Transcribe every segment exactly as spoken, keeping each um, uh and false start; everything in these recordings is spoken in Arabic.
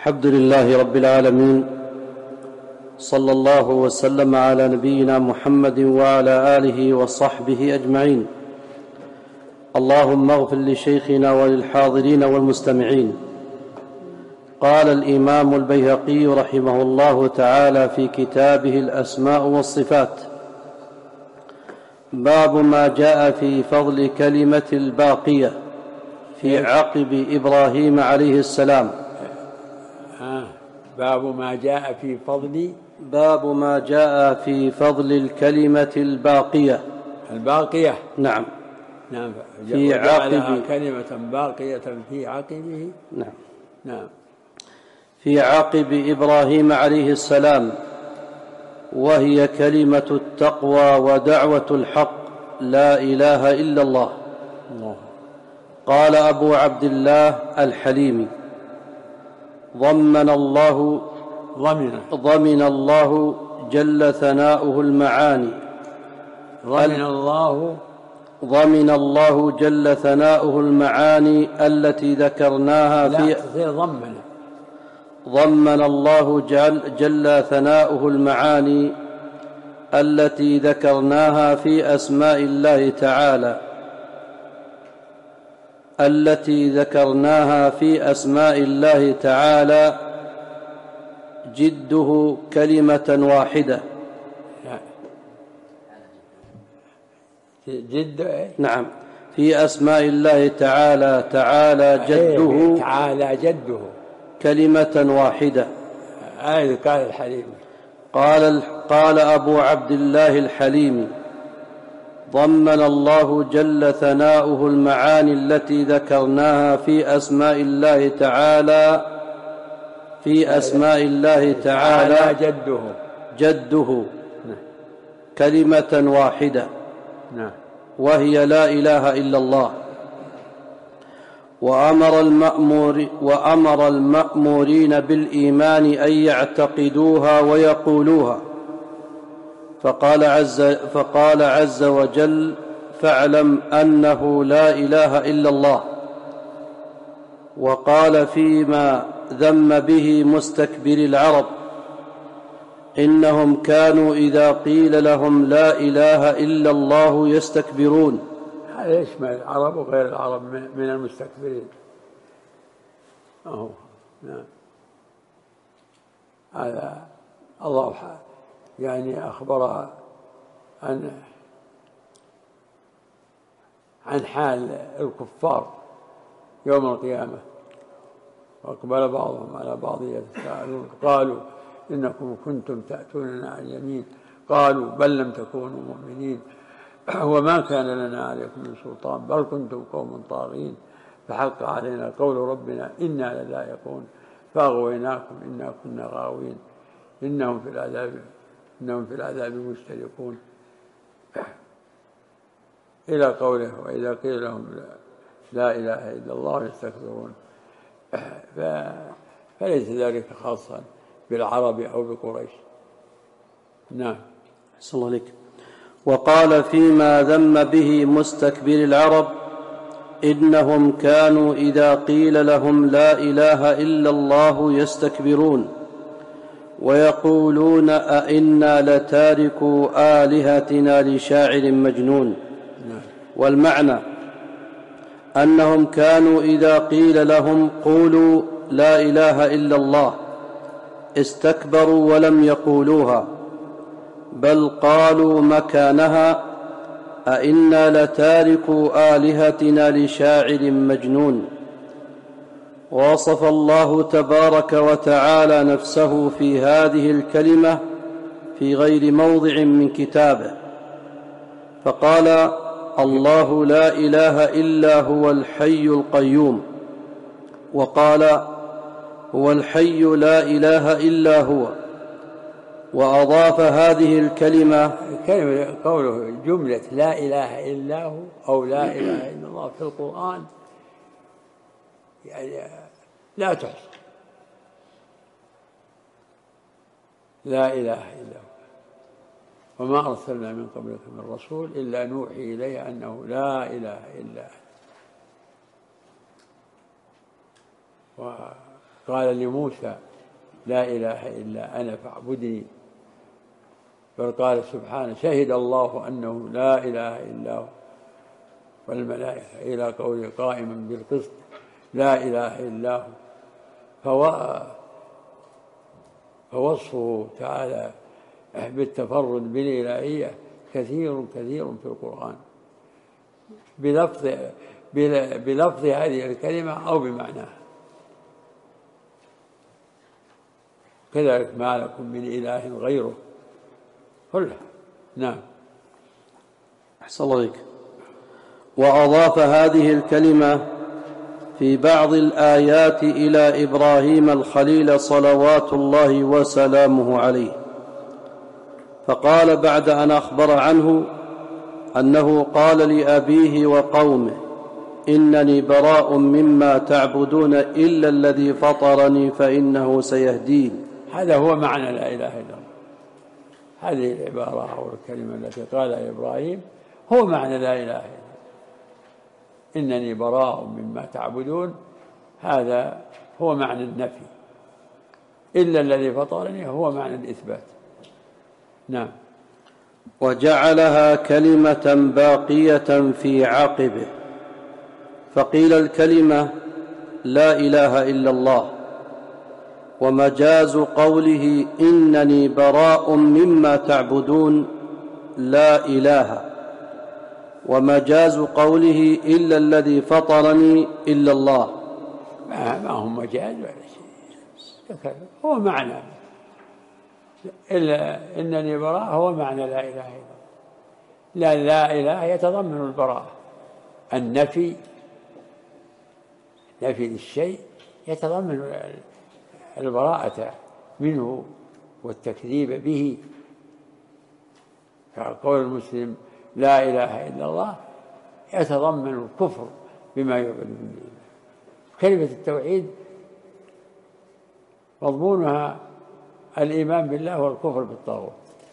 الحمد لله رب العالمين، صلى الله وسلم على نبينا محمد وعلى آله وصحبه أجمعين. اللهم اغفر لشيخنا وللحاضرين والمستمعين. قال الإمام البيهقي رحمه الله تعالى في كتابه الأسماء والصفات: باب ما جاء في فضل كلمة الباقية في عقب إبراهيم عليه السلام. آه. باب ما جاء في فضل باب ما جاء في فضل الكلمة الباقية. الباقية نعم نعم في عقب كلمة باقية في عقبه. نعم نعم في عقب إبراهيم عليه السلام، وهي كلمة التقوى ودعوة الحق: لا إله إلا الله. الله. قال أبو عبد الله الحليمي: ضمن الله ضمن ضمن الله جل ثناؤه المعاني ضمن الله ضمن الله جل ثناؤه المعاني التي ذكرناها لا في تصير ضمن ضمن الله جل, جل ثناؤه المعاني التي ذكرناها في أسماء الله تعالى التي ذكرناها في أسماء الله تعالى جده كلمة واحدة. جد نعم في أسماء الله تعالى تعالى جده تعالى جده كلمة واحدة. هذا قال الحليم. قال قال أبو عبد الله الحليمي: ضمن الله جل ثناؤه المعاني التي ذكرناها في أسماء الله تعالى في أسماء الله تعالى جده جده كلمة واحدة، وهي لا إله إلا الله. وأمر المأمور وأمر المأمورين بالإيمان أن يعتقدوها ويقولوها، فقال عز فقال عز وجل: فاعلم أنه لا إله إلا الله. وقال فيما ذم به مستكبر العرب: إنهم كانوا إذا قيل لهم لا إله إلا الله يستكبرون. هذا يشمل العرب وغير العرب من المستكبرين. أهو نعم. هذا الله يعني أخبر عن عن حال الكفار يوم القيامة: وأقبل بعضهم على بعض يتساءلون قالوا إنكم كنتم تأتوننا عن اليمين قالوا بل لم تكونوا مؤمنين وما كان لنا عليكم من سلطان بل كنتم قوم طاغين فحق علينا قول ربنا إنا لذائقون فأغويناكم إنا كنا غاوين إنهم في العذاب إنهم في العذاب مشتركون إلى قوله: وإذا قيل لهم لا إله إلا الله يستكبرون. فليس ذلك خاصا بالعرب أو بقريش. نعم. صلى الله عليك. وقال فيما ذم به مستكبر العرب: إنهم كانوا إذا قيل لهم لا إله إلا الله يستكبرون ويقولون أئنا لتاركو آلهتنا لشاعر مجنون. والمعنى أنهم كانوا إذا قيل لهم قولوا لا إله إلا الله استكبروا ولم يقولوها، بل قالوا مكانها أئنا لتاركو آلهتنا لشاعر مجنون. ووصف الله تبارك وتعالى نفسه في هذه الكلمة في غير موضع من كتابه، فقال: الله لا إله إلا هو الحي القيوم. وقال: هو الحي لا إله إلا هو. وأضاف هذه الكلمة كلمة قوله جملة لا إله إلا هو أو لا إله إلا الله في القرآن يعني لا تحصى. لا إله إلا هو وما أرسلنا من قبلك من رسول إلا نوحي إليه أنه لا إله إلا قال لموسى لا إله إلا أنا فاعبدني، بل قال سبحانه شهد الله أنه لا إله إلا هو والملائكة إلى قوله قائما بالقسط لا إله إلا هو. فوصفه تعالى بالتفرد بالإلهية كثير كثير في القرآن بلفظ بلفظ هذه الكلمة أو بمعناها. كذلك ما لكم من إله غيره كلها. نعم. أحسن الله عليك. وأضاف هذه الكلمة في بعض الآيات إلى إبراهيم الخليل صلوات الله وسلامه عليه، فقال بعد أن أخبر عنه أنه قال لأبيه وقومه إنني براء مما تعبدون إلا الذي فطرني فإنه سيهدين. هذا هو معنى لا إله إلا الله. هذه العبارة أو الكلمة التي قالها إبراهيم هو معنى لا إله إلا الله. إنني براء مما تعبدون، هذا هو معنى النفي، إلا الذي فطرني هو معنى الإثبات. نعم. وجعلها كلمة باقية في عقبه، فقيل الكلمة لا إله إلا الله، ومجاز قوله إنني براء مما تعبدون لا إله، ومجاز قوله إلا الذي فطرني إلا الله. ما هو مجاز ولا شيء، هو معنى إلا إنني براء هو معنى لا إله إلا الله. لا لا إله يتضمن البراءة، النفي نفي للشيء يتضمن البراءة منه والتكذيب به. فقول المسلم لا إله إلا الله يتضمن الكفر بما يعبد من دون الله. كلمة التوحيد مضمونها الإيمان بالله والكفر بالطاغوت،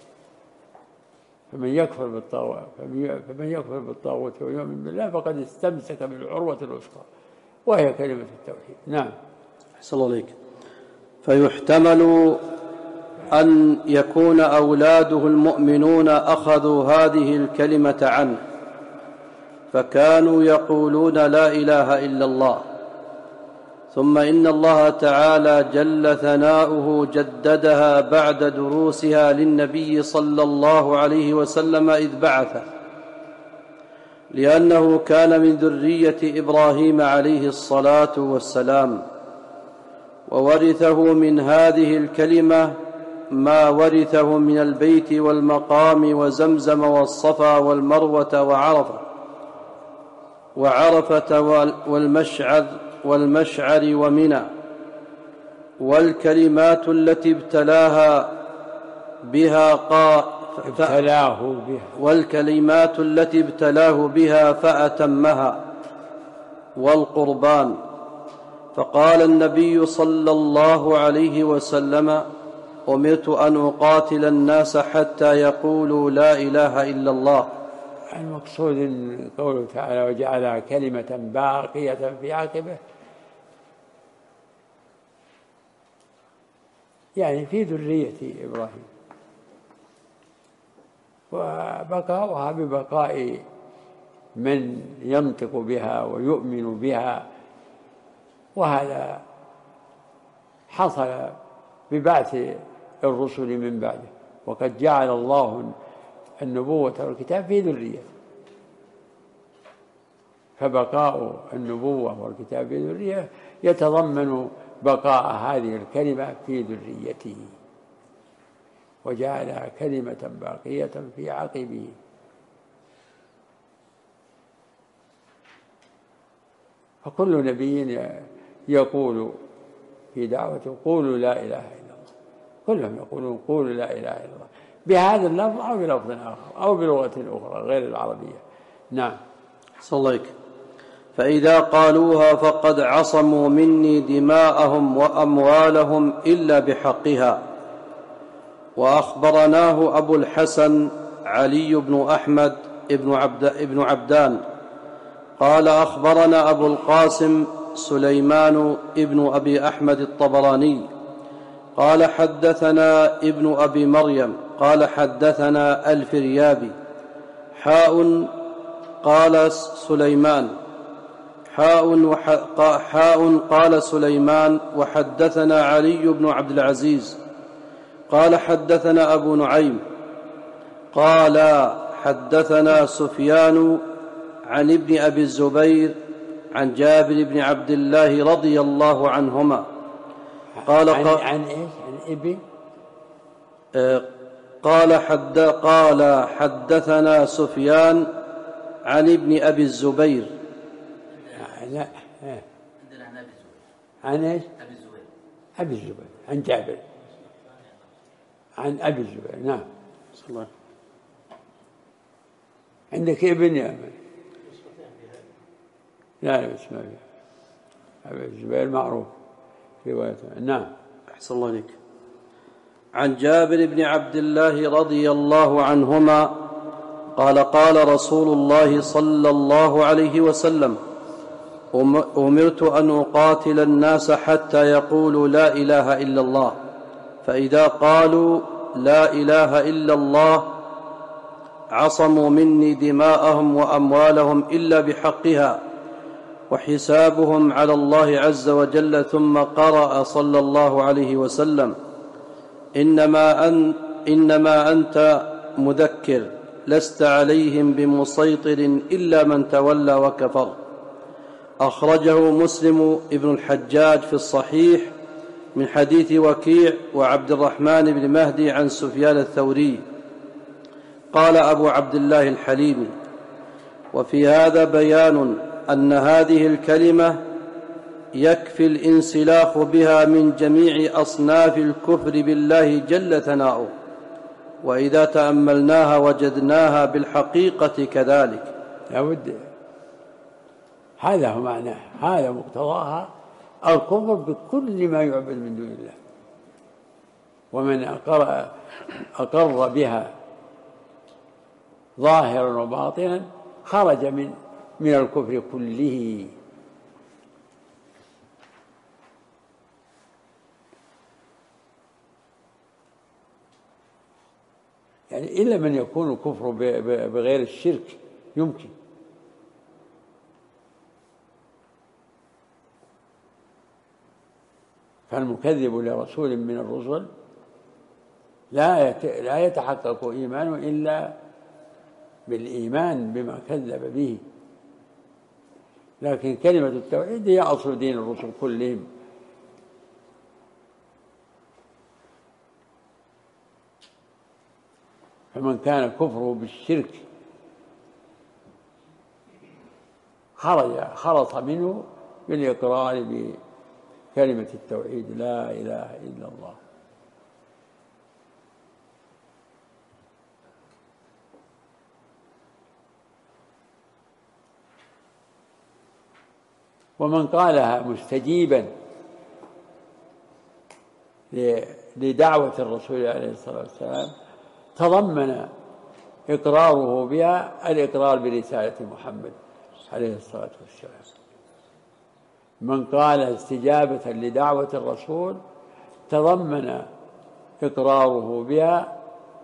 فمن يكفر بالطاغوت فمن يكفر بالطاغوت ويؤمن بالله فقد استمسك بالعروة الوثقى وهي كلمة التوحيد. نعم. أحسن الله عليك. فيحتمل أن يكون أولاده المؤمنون أخذوا هذه الكلمة عنه فكانوا يقولون لا إله إلا الله، ثم إن الله تعالى جل ثناؤه جددها بعد دروسها للنبي صلى الله عليه وسلم إذ بعثه، لأنه كان من ذرية إبراهيم عليه الصلاة والسلام، وورثه من هذه الكلمة ما ورثه من البيت والمقام وزمزم والصفا والمروة وعرفة وعرفة والمشعر والمشعر ومنى، والكلمات التي ابتلاها بها قا ابتلاه بها والكلمات التي ابتلاه بها فأتمها والقربان. فقال النبي صلى الله عليه وسلم أمرت أن أقاتل الناس حتى يقولوا لا إله إلا الله. المقصود قوله تعالى وجعلها كلمة باقية في عقبه، يعني في ذرية إبراهيم، وبقاؤها ببقاء من ينطق بها ويؤمن بها، وهذا حصل ببعث الرسل من بعده، وقد جعل الله النبوة والكتاب في ذريته، فبقاء النبوة والكتاب في ذريته يتضمن بقاء هذه الكلمة في ذريته، وجعلها كلمة باقية في عقبه. فكل نبي يقول في دعوته قولوا لا إله إلا الله، كلهم يقولون قولوا لا إله إلا الله بهذا اللفظ أو بلفظ آخر أو بلغة أخرى غير العربية. نعم. صلى الله عليك. فإذا قالوها فقد عصموا مني دماءهم وأموالهم إلا بحقها. وأخبرناه أبو الحسن علي بن أحمد بن عبد ابن عبدان قال أخبرنا أبو القاسم سليمان ابن أبي أحمد الطبراني قال حدثنا ابن أبي مريم قال حدثنا الفريابي حاء قال سليمان حاء, حاء قال سليمان وحدثنا علي بن عبد العزيز قال حدثنا أبو نعيم قال حدثنا سفيان عن ابن أبي الزبير عن جابر بن عبد الله رضي الله عنهما قال عن, عن إيش؟ عن ابن آه قال, حد قال حدثنا سفيان عن ابن أبي الزبير لا عن ايش؟ أبي الزبير أبي الزبير عن جابر عن أبي الزبير. نعم. الله. عندك ابن يا أمين؟ لا لا بس ما فيه. أبي الزبير معروف روايته. نعم. أحسن الله عليك. عن جابر بن عبد الله رضي الله عنهما قال قال رسول الله صلى الله عليه وسلم أمرت أن أقاتل الناس حتى يقولوا لا إله إلا الله فإذا قالوا لا إله إلا الله عصموا مني دماءهم وأموالهم إلا بحقها وحسابهم على الله عز وجل. ثم قرأ صلى الله عليه وسلم إنما, أن إنما أنت مذكر لست عليهم بمسيطر إلا من تولى وكفر. أخرجه مسلم ابن الحجاج في الصحيح من حديث وكيع وعبد الرحمن بن مهدي عن سفيان الثوري. قال أبو عبد الله الحليمي وفي هذا بيان أن هذه الكلمة يكفي الانسلاخ بها من جميع أصناف الكفر بالله جل ثناؤه، وإذا تأملناها وجدناها بالحقيقة كذلك. لابد هذا هو معناه، هذا مقتضاها الكفر بكل ما يعبد من دون الله. ومن أقر, أقر بها ظاهرا وباطنا خرج من من الكفر كله. يعني إلا من يكون الكفر بغير الشرك يمكن. فالمكذب لرسول من الرسل لا لا يتحقق إيمانه إلا بالإيمان بما كذب به. لكن كلمة التوحيد هي أصل دين الرسل كلهم. فمن كان كفره بالشرك خرج خلص منه بالإقرار بكلمة التوحيد لا إله إلا الله. ومن قالها مستجيبا لدعوة الرسول عليه الصلاة والسلام تضمن إقراره بها الإقرار برسالة محمد عليه الصلاة والسلام. من قال استجابة لدعوة الرسول تضمن إقراره بها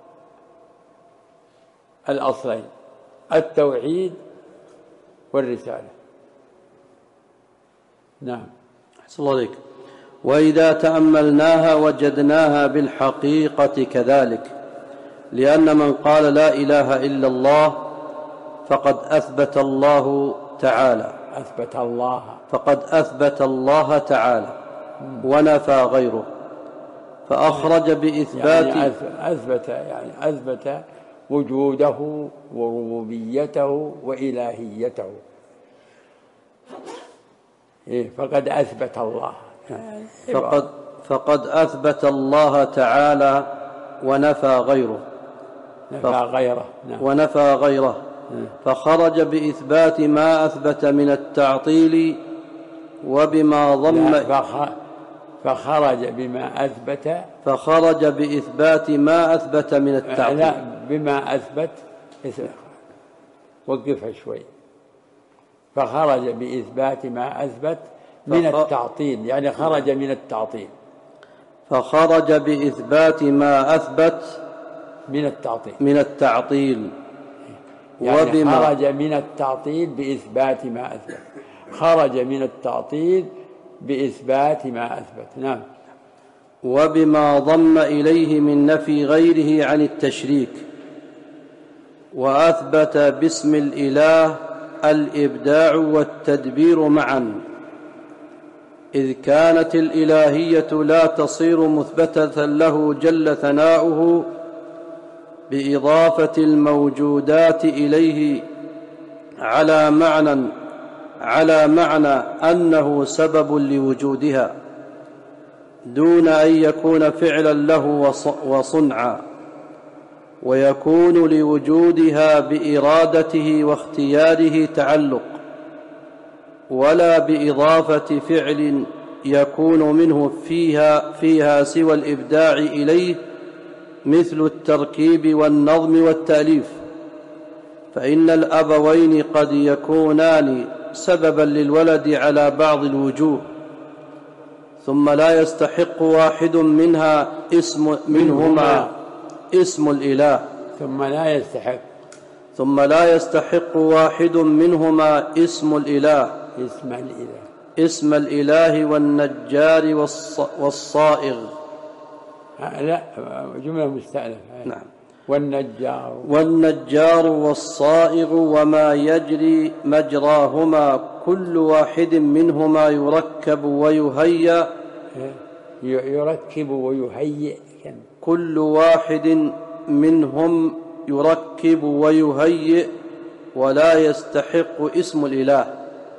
الأصلين التوحيد والرسالة. نعم. أحسن الله عليك. وإذا تأملناها وجدناها بالحقيقة كذلك، لأن من قال لا إله إلا الله فقد أثبت الله تعالى أثبت الله فقد أثبت الله تعالى ونفى غيره، فأخرج بإثبات يعني أثبت يعني أثبت وجوده وربوبيته وإلهيته. إيه فقد أثبت الله فقد, فقد أثبت الله تعالى ونفى غيره نفى غيره نعم. ونفى غيره فخرج بإثبات ما أثبت من التعطيل وبما ضم فخرج بما أثبت فخرج بإثبات ما أثبت من التعطيل لا بما أثبت وقفها شوي. فخرج بإثبات ما أثبت من التعطيل، يعني خرج من التعطيل، فخرج بإثبات ما أثبت من التعطيل من التعطيل يعني وبما خرج من التعطيل بإثبات ما أثبت، خرج من التعطيل بإثبات ما أثبت. نعم. وبما ضم إليه من نفي غيره عن التشريك، وأثبت باسم الإله الإبداع والتدبير معا، إذ كانت الإلهية لا تصير مثبتة له جل ثناؤه بإضافة الموجودات إليه على معنى على معنى أنه سبب لوجودها، دون أن يكون فعلا له وصنعا، ويكون لوجودها بإرادته واختياره تعلق، ولا بإضافة فعل يكون منه فيها, فيها سوى الإبداع إليه، مثل التركيب والنظم والتأليف، فإن الأبوين قد يكونان سببا للولد على بعض الوجوه، ثم لا يستحق واحد منها اسم منهما اسم الإله ثم لا يستحق ثم لا يستحق واحد منهما اسم الإله اسم الإله اسم الإله والنجار والصائغ. لا، جملة مستأنفة. نعم. والنجار والنجار والصائغ وما يجري مجراهما، كل واحد منهما يركب ويهيأ يركب ويهيئ كل واحد منهم يركب ويهيئ ولا يستحق اسم الإله.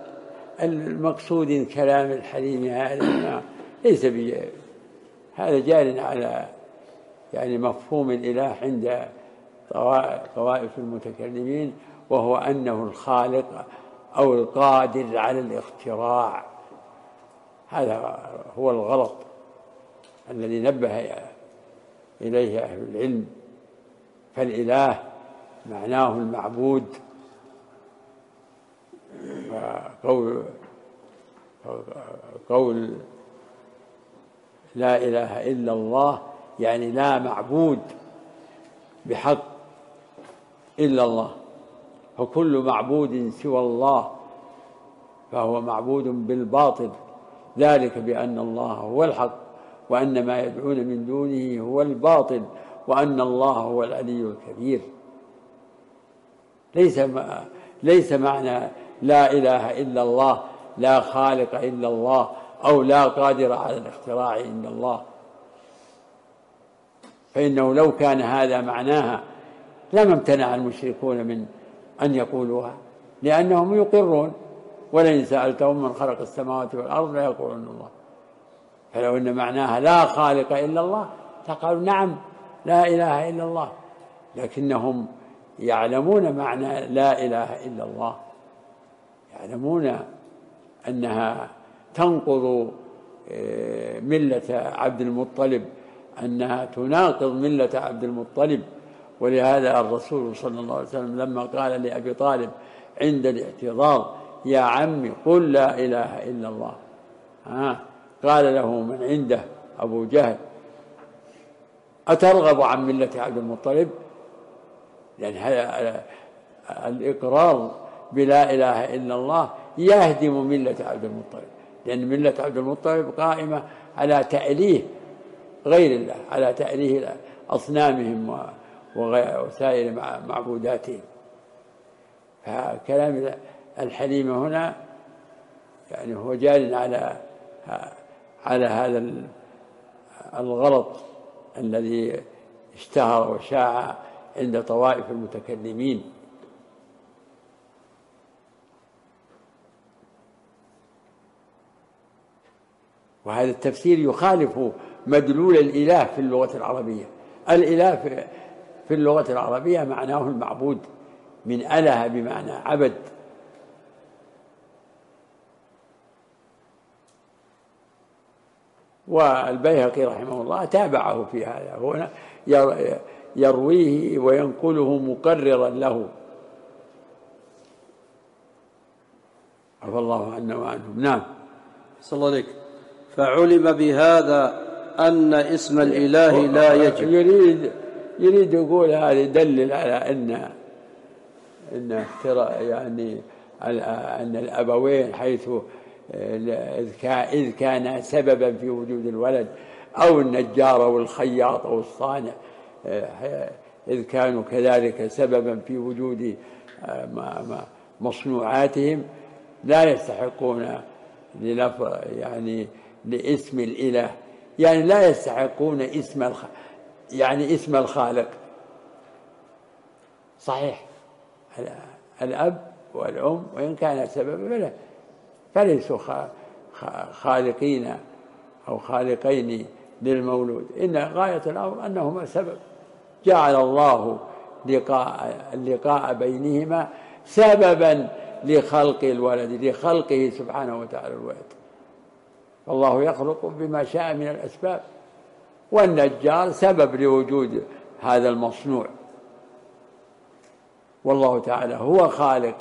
المقصود من كلام الحليم هذا ليس بي هذا جار على يعني مفهوم الإله عند طوائف المتكلمين، وهو أنه الخالق أو القادر على الاختراع. هذا هو الغلط الذي نبه إليه أهل العلم. فالإله معناه المعبود، فقول قول لا إله إلا الله يعني لا معبود بحق إلا الله، فكل معبود سوى الله فهو معبود بالباطل، ذلك بأن الله هو الحق وأن ما يدعون من دونه هو الباطل وأن الله هو العلي الكبير. ليس ليس معنى لا إله إلا الله لا خالق إلا الله أو لا قادر على الاختراع إلا الله، فإنه لو كان هذا معناها لما امتنع المشركون من أن يقولوها، لأنهم يقرون ولئن سألتهم من خلق السماوات والأرض لا يقولون الله. فلو أن معناها لا خالق إلا الله فقالوا نعم لا إله إلا الله، لكنهم يعلمون معنى لا إله إلا الله، يعلمون أنها تنقض ملة عبد المطلب، أنها تناقض ملة عبد المطلب. ولهذا الرسول صلى الله عليه وسلم لما قال لأبي طالب عند الاعتذار يا عمي قل لا إله إلا الله، ها قال له من عنده أبو جهل أترغب عن ملة عبد المطلب؟ لأن هذا الإقرار بلا إله إلا الله يهدم ملة عبد المطلب، لأن ملة عبد المطلب قائمة على تأليه غير الله، على تأليه أصنامهم وسائر معبوداتهم. فكلام الحليم هنا يعني هو جار على على هذا الغلط الذي اشتهر وشاع عند طوائف المتكلمين. وهذا التفسير يخالف مدلول الإله في اللغة العربية. الإله في اللغة العربية معناه المعبود، من أله بمعنى عبد. والبيهقي رحمه الله تابعه في هذا، هو يرويه وينقله مقررا له، عفى الله عنا وعنهم. نعم. صلى الله عليك. فعلم بهذا أن اسم الإله لا يجب. يريد يريد يقول هذا يدلل على أن أن يعني أن الأبوين حيث إذ كان سببا في وجود الولد، أو النجار أو الخياط أو الصانع إذ كانوا كذلك سببا في وجود مصنوعاتهم، لا يستحقون يعني لاسم الإله، يعني لا يستحقون اسم الخ... يعني اسم الخالق. صحيح الأب والأم وإن كان سببا فليسوا خالقين أو خالقين للمولود، إن غاية الأمر أنهما سبب. جعل الله لقاء اللقاء بينهما سببا لخلق الولد، لخلقه سبحانه وتعالى الولد. الله يخلق بما شاء من الأسباب، والنجار سبب لوجود هذا المصنوع، والله تعالى هو خالق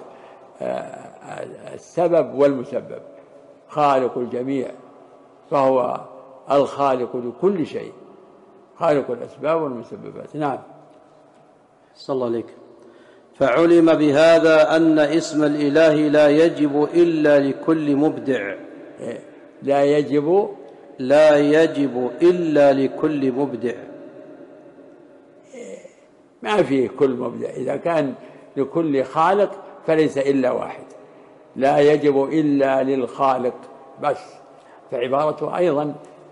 السبب والمسبب، خالق الجميع، فهو الخالق لكل شيء، خالق الأسباب والمسببات. نعم. صلى الله عليك. فعلم بهذا أن اسم الإله لا يجب إلا لكل مبدع. لا يجب لا يجب إلا لكل مبدع. ما فيه كل مبدع، إذا كان لكل خالق فليس إلا واحد. لا يجب إلا للخالق بس. فعبارته أيضا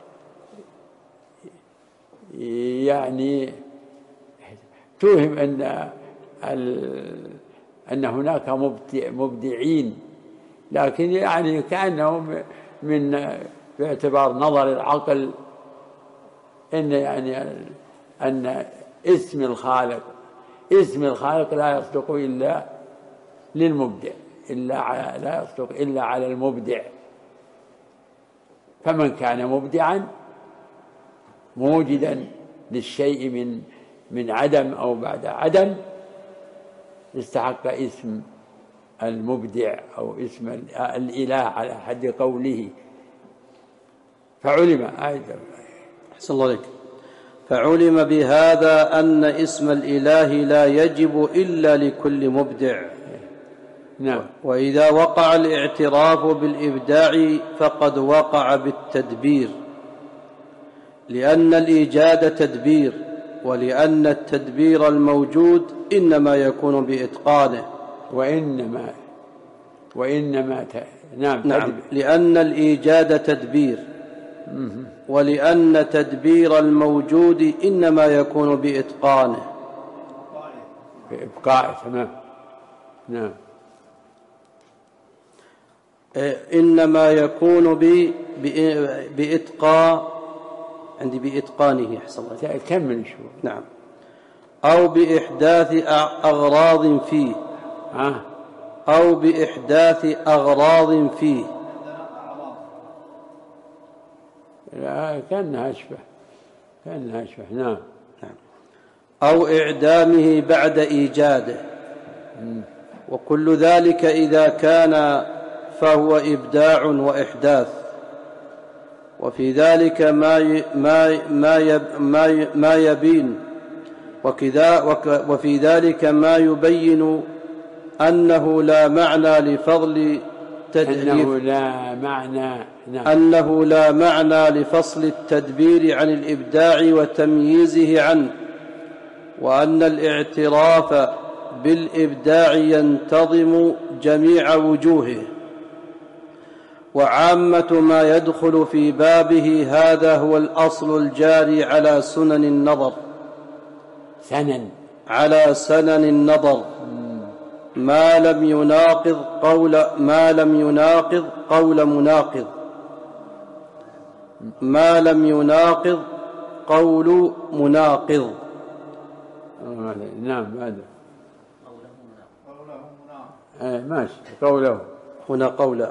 يعني توهم أن أن هناك مبدع مبدعين، لكن يعني كأنهم من باعتبار نظر العقل إن يعني أن اسم الخالق اسم الخالق لا يصدق إلا للمبدع، إلا على لا يصدق إلا على المبدع. فمن كان مبدعا موجدا للشيء من من عدم أو بعد عدم استحق اسم المبدع أو اسم الإله على حد قوله. فعلم أيضا. أحسن الله عليك. فعلم بهذا أن اسم الإله لا يجب إلا لكل مبدع. نعم. وإذا وقع الاعتراف بالإبداع فقد وقع بالتدبير، لأن الإيجاد تدبير، ولأن التدبير الموجود إنما يكون بإتقانه. وإنما وإنما ت... نعم. نعم. لأن الإيجاد تدبير، ولأن تدبير الموجود إنما يكون بإتقانه. بإبقائه. تمام. نعم. إنما يكون ب... بإتقاء عندي بإتقانه. أحسن الله. كمل شو. نعم. أو بإحداث أغراض فيه. آه. أو بإحداث أغراض فيه. لا كأنها أشبه كأنها أشبه. نعم. نعم. أو إعدامه بعد إيجاده. م. وكل ذلك إذا كان فهو إبداع وإحداث، وفي ذلك ما ما ما ما ما يبين وكذا وفي ذلك ما يبين أنه لا معنى لفضل أنه لا معنى نعم. أنه لا معنى لفصل التدبير عن الإبداع وتمييزه عنه، وأن الاعتراف بالإبداع ينتظم جميع وجوهه، وعامة ما يدخل في بابه هذا هو الأصل الجاري على سنن النظر سنن على سنن النظر ما لم يناقض قول ما لم يناقض قول مناقض ما لم يناقض قول مناقض. نعم. هذا قوله ماشي. قوله هنا قوله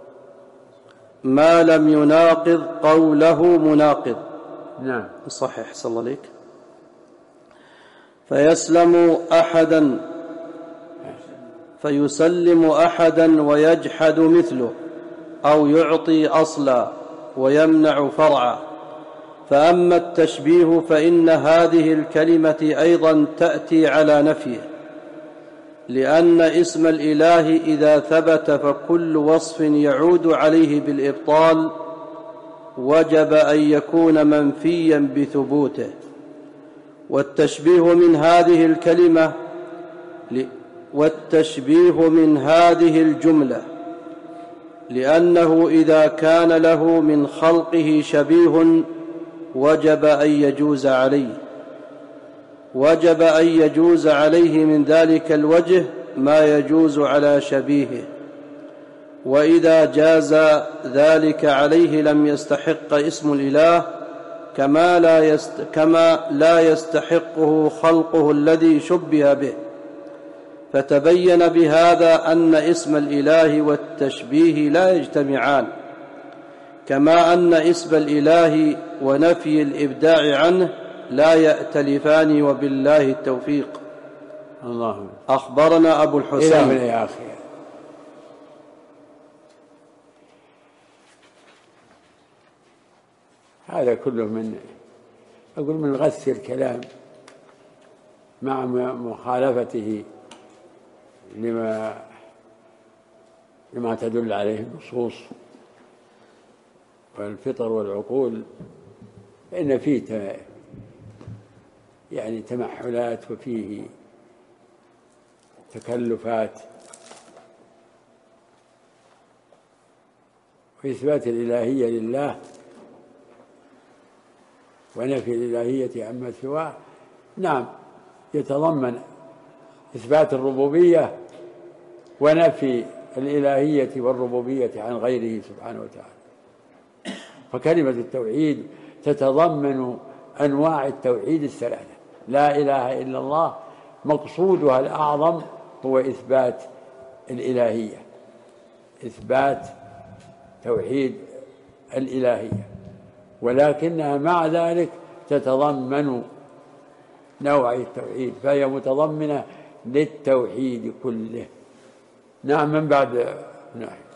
ما لم يناقض قوله مناقض. نعم. صحيح. صلى الله عليك. فيسلم أحدا فيسلم أحدا ويجحد مثله، أو يعطي أصلا ويمنع فرعا. فأما التشبيه فإن هذه الكلمة أيضا تأتي على نفيه، لأن اسم الإله إذا ثبت فكل وصف يعود عليه بالإبطال وجب أن يكون منفيا بثبوته. والتشبيه من هذه الكلمة والتشبيه من هذه الجملة لأنه إذا كان له من خلقه شبيه وجب أن يجوز عليه وجب أن يجوز عليه من ذلك الوجه ما يجوز على شبيهه، وإذا جاز ذلك عليه لم يستحق اسم الإله كما لا, يست كما لا يستحقه خلقه الذي شبه به. فتبين بهذا أن اسم الإله والتشبيه لا يجتمعان، كما أن اسم الإله ونفي الإبداع عنه لا يأتلفان، وبالله التوفيق. الله. أخبرنا أبو الحسين إلى يا أخي. هذا كله من أقول من غث الكلام مع مخالفته لما لما تدل عليه النصوص والفطر والعقول، فإن فيه يعني تمحلات وفيه تكلفات. وإثبات الإلهية لله ونفي الإلهية عما سواه نعم يتضمن إثبات الربوبية ونفي الإلهية والربوبية عن غيره سبحانه وتعالى. فكلمة التوحيد تتضمن أنواع التوحيد الثلاثة. لا إله إلا الله مقصودها الأعظم هو إثبات الإلهية، إثبات توحيد الإلهية، ولكنها مع ذلك تتضمن نوع التوحيد، فهي متضمنة للتوحيد كله. نعم. من بعد نعم